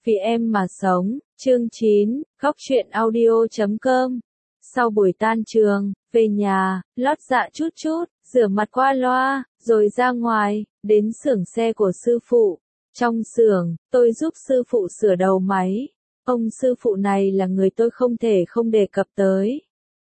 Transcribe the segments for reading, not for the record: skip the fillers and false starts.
Vì em mà sống, chương 9, góc truyện audio.com. Sau buổi tan trường, về nhà, lót dạ chút chút, rửa mặt qua loa, rồi ra ngoài, đến xưởng xe của sư phụ. Trong xưởng, tôi giúp sư phụ sửa đầu máy. Ông sư phụ này là người tôi không thể không đề cập tới.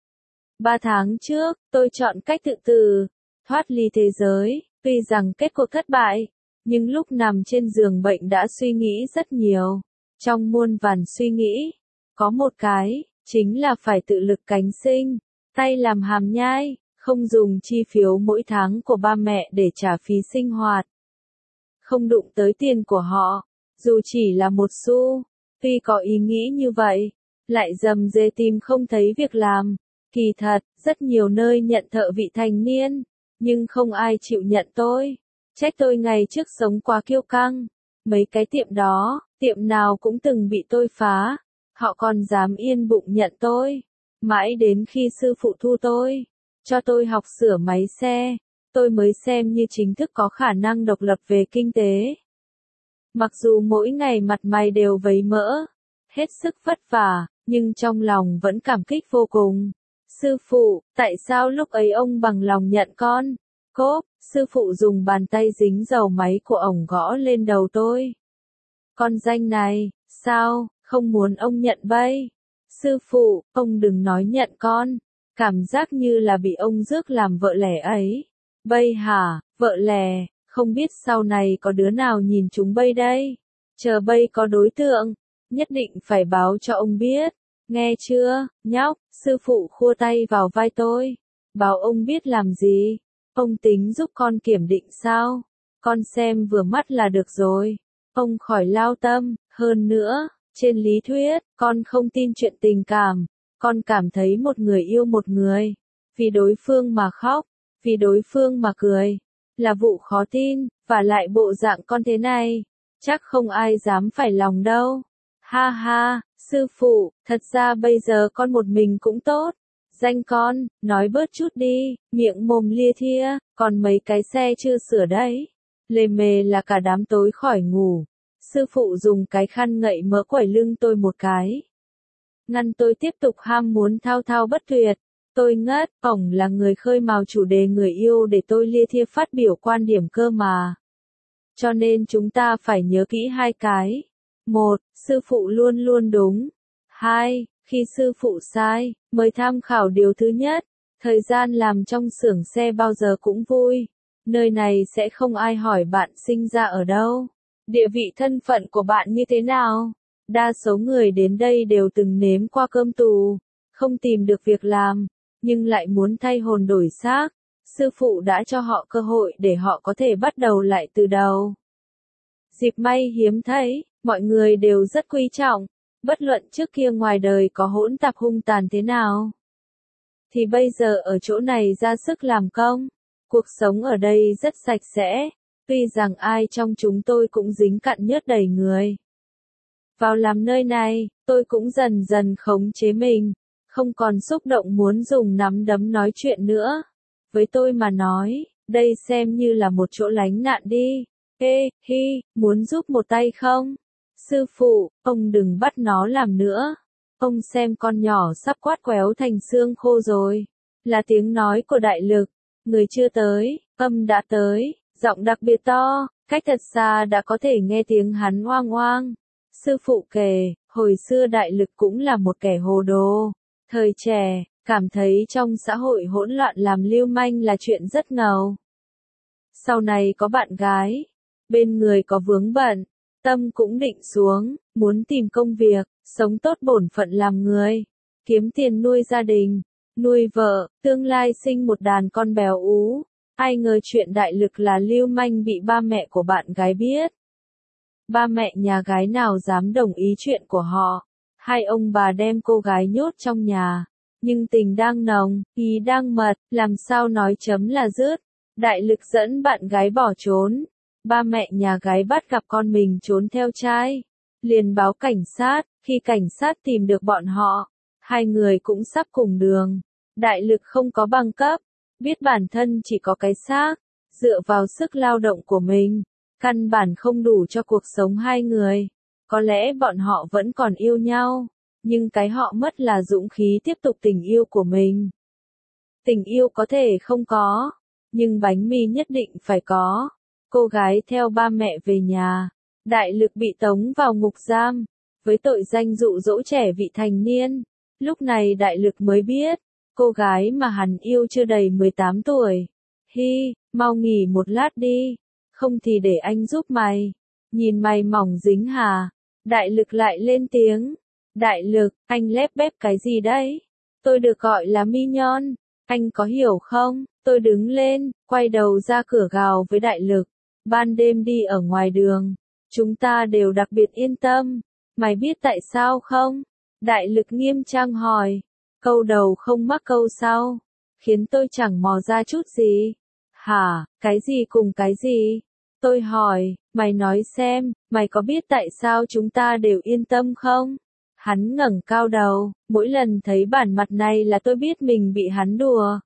3 tháng trước, tôi chọn cách tự tử, thoát ly thế giới, tuy rằng kết cuộc thất bại, nhưng lúc nằm trên giường bệnh đã suy nghĩ rất nhiều. Trong muôn vàn suy nghĩ, có một cái, chính là phải tự lực cánh sinh, tay làm hàm nhai, không dùng chi phiếu mỗi tháng của ba mẹ để trả phí sinh hoạt. Không đụng tới tiền của họ, dù chỉ là một xu. Tuy có ý nghĩ như vậy, lại rầm rề tìm không thấy việc làm. Kỳ thật, rất nhiều nơi nhận thợ vị thành niên, nhưng không ai chịu nhận tôi. Trách tôi ngày trước sống quá kiêu căng. Mấy cái tiệm đó, tiệm nào cũng từng bị tôi phá. Họ còn dám yên bụng nhận tôi. Mãi đến khi sư phụ thu tôi, cho tôi học sửa máy xe, tôi mới xem như chính thức có khả năng độc lập về kinh tế. Mặc dù mỗi ngày mặt mày đều vấy mỡ, hết sức vất vả, nhưng trong lòng vẫn cảm kích vô cùng. Sư phụ, tại sao lúc ấy ông bằng lòng nhận con? Cốp, sư phụ dùng bàn tay dính dầu máy của ổng gõ lên đầu tôi. Con danh này, sao, không muốn ông nhận bay? Sư phụ, ông đừng nói nhận con. Cảm giác như là bị ông rước làm vợ lẽ ấy. Bây hả, vợ lẽ, không biết sau này có đứa nào nhìn chúng bây đây? Chờ bây có đối tượng, nhất định phải báo cho ông biết. Nghe chưa, nhóc? Sư phụ khua tay vào vai tôi. Bảo ông biết làm gì? Ông tính giúp con kiểm định sao? Con xem vừa mắt là được rồi. Ông khỏi lao tâm, hơn nữa, trên lý thuyết, con không tin chuyện tình cảm. Con cảm thấy một người yêu một người, vì đối phương mà khóc, vì đối phương mà cười, là vụ khó tin, và lại bộ dạng con thế này, chắc không ai dám phải lòng đâu. Ha ha, sư phụ, thật ra bây giờ con một mình cũng tốt. Danh con, nói bớt chút đi, miệng mồm lia thia, còn mấy cái xe chưa sửa đấy. Lề mề là cả đám tối khỏi ngủ. Sư phụ dùng cái khăn ngậy mỡ quẩy lưng tôi một cái. Ngăn tôi tiếp tục ham muốn thao thao bất tuyệt. Tôi ngất, ổng là người khơi mào chủ đề người yêu để tôi lia thia phát biểu quan điểm cơ mà. Cho nên chúng ta phải nhớ kỹ hai cái. 1. Sư phụ luôn luôn đúng. 2. Khi sư phụ sai, mời tham khảo điều thứ nhất. Thời gian làm trong xưởng xe bao giờ cũng vui. Nơi này sẽ không ai hỏi bạn sinh ra ở đâu. Địa vị thân phận của bạn như thế nào? Đa số người đến đây đều từng nếm qua cơm tù, không tìm được việc làm, nhưng lại muốn thay hồn đổi xác. Sư phụ đã cho họ cơ hội để họ có thể bắt đầu lại từ đầu. Dịp may hiếm thấy, mọi người đều rất quý trọng, bất luận trước kia ngoài đời có hỗn tạp hung tàn thế nào. Thì bây giờ ở chỗ này ra sức làm công, cuộc sống ở đây rất sạch sẽ, tuy rằng ai trong chúng tôi cũng dính cặn nhớt đầy người. Vào làm nơi này, tôi cũng dần dần khống chế mình, không còn xúc động muốn dùng nắm đấm nói chuyện nữa. Với tôi mà nói, đây xem như là một chỗ lánh nạn đi. Ê, hi, muốn giúp một tay không? Sư phụ, ông đừng bắt nó làm nữa. Ông xem con nhỏ sắp quát quéo thành xương khô rồi. Là tiếng nói của đại lực. Người chưa tới, âm đã tới, giọng đặc biệt to, cách thật xa đã có thể nghe tiếng hắn oang oang. Sư phụ kể, hồi xưa đại lực cũng là một kẻ hồ đồ. Thời trẻ, cảm thấy trong xã hội hỗn loạn làm lưu manh là chuyện rất ngầu. Sau này có bạn gái, bên người có vướng bận, tâm cũng định xuống, muốn tìm công việc, sống tốt bổn phận làm người, kiếm tiền nuôi gia đình, nuôi vợ, tương lai sinh một đàn con béo ú. Ai ngờ chuyện đại lực là lưu manh bị ba mẹ của bạn gái biết. Ba mẹ nhà gái nào dám đồng ý chuyện của họ. Hai ông bà đem cô gái nhốt trong nhà. Nhưng tình đang nồng, ý đang mật, làm sao nói chấm là dứt. Đại lực dẫn bạn gái bỏ trốn. Ba mẹ nhà gái bắt gặp con mình trốn theo trai. Liền báo cảnh sát, khi cảnh sát tìm được bọn họ, hai người cũng sắp cùng đường. Đại lực không có bằng cấp, biết bản thân chỉ có cái xác, dựa vào sức lao động của mình, căn bản không đủ cho cuộc sống hai người. Có lẽ bọn họ vẫn còn yêu nhau, nhưng cái họ mất là dũng khí tiếp tục tình yêu của mình. Tình yêu có thể không có, nhưng bánh mì nhất định phải có. Cô gái theo ba mẹ về nhà, Đại Lực bị tống vào ngục giam, với tội danh dụ dỗ trẻ vị thành niên. Lúc này Đại Lực mới biết, cô gái mà hắn yêu chưa đầy 18 tuổi. Hi, mau nghỉ một lát đi, không thì để anh giúp mày. Nhìn mày mỏng dính hả? Đại Lực lại lên tiếng. Đại Lực, anh lép bép cái gì đấy? Tôi được gọi là Mignon, anh có hiểu không? Tôi đứng lên, quay đầu ra cửa gào với Đại Lực. Ban đêm đi ở ngoài đường, chúng ta đều đặc biệt yên tâm. Mày biết tại sao không? Đại Lực nghiêm trang hỏi. Câu đầu không mắc câu sau, khiến tôi chẳng mò ra chút gì. Hả, cái gì cùng cái gì? Tôi hỏi, mày nói xem, mày có biết tại sao chúng ta đều yên tâm không? Hắn ngẩng cao đầu, mỗi lần thấy bản mặt này là tôi biết mình bị hắn đùa.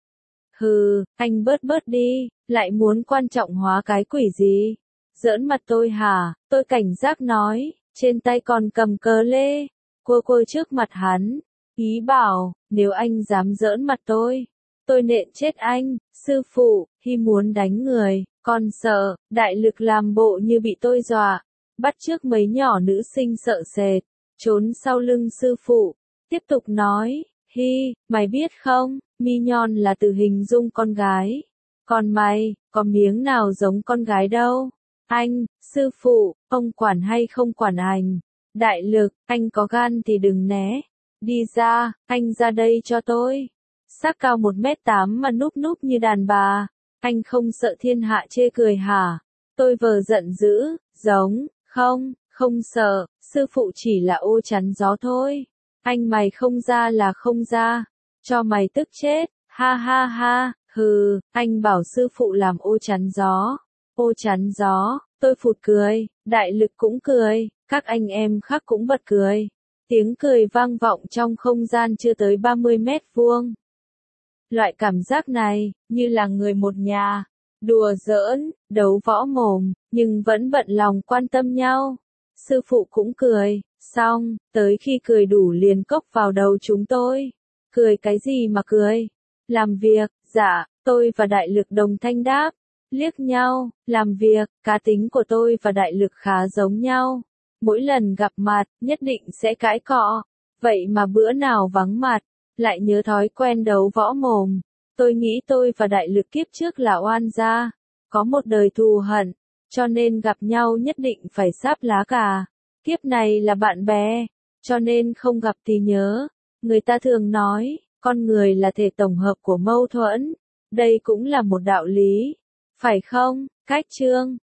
Hừ, anh bớt đi, lại muốn quan trọng hóa cái quỷ gì? Giỡn mặt tôi hả? Tôi cảnh giác nói, trên tay còn cầm cờ lê, quơ trước mặt hắn. Ý bảo, nếu anh dám giỡn mặt tôi nện chết anh. Sư phụ, Hi muốn đánh người, còn sợ. Đại Lực làm bộ như bị tôi dọa, bắt chước mấy nhỏ nữ sinh sợ sệt, trốn sau lưng sư phụ, tiếp tục nói, Hi, mày biết không, Mignon là từ hình dung con gái, còn mày, có miếng nào giống con gái đâu. Anh, sư phụ, ông quản hay không quản anh? Đại Lực, anh có gan thì đừng né. Đi ra, anh ra đây cho tôi. Xác cao 1m8 mà núp như đàn bà. Anh không sợ thiên hạ chê cười hả? Tôi vờ giận dữ, giống, không sợ, sư phụ chỉ là ô chắn gió thôi. Anh mày không ra là không ra, cho mày tức chết, ha ha ha, hừ, anh bảo sư phụ làm ô chắn gió. Ô chắn gió, tôi phụt cười, Đại Lực cũng cười, các anh em khác cũng bật cười. Tiếng cười vang vọng trong không gian chưa tới 30 mét vuông. Loại cảm giác này, như là người một nhà, đùa giỡn, đấu võ mồm, nhưng vẫn bận lòng quan tâm nhau. Sư phụ cũng cười, xong, tới khi cười đủ liền cốc vào đầu chúng tôi. Cười cái gì mà cười? Làm việc, dạ, tôi và Đại Lực đồng thanh đáp. Liếc nhau, làm việc, cá tính của tôi và Đại Lực khá giống nhau. Mỗi lần gặp mặt, nhất định sẽ cãi cọ. Vậy mà bữa nào vắng mặt, lại nhớ thói quen đấu võ mồm. Tôi nghĩ tôi và Đại Lực kiếp trước là oan gia, có một đời thù hận, cho nên gặp nhau nhất định phải sáp lá cà. Kiếp này là bạn bè, cho nên không gặp thì nhớ. Người ta thường nói, con người là thể tổng hợp của mâu thuẫn. Đây cũng là một đạo lý, phải không? Cách chương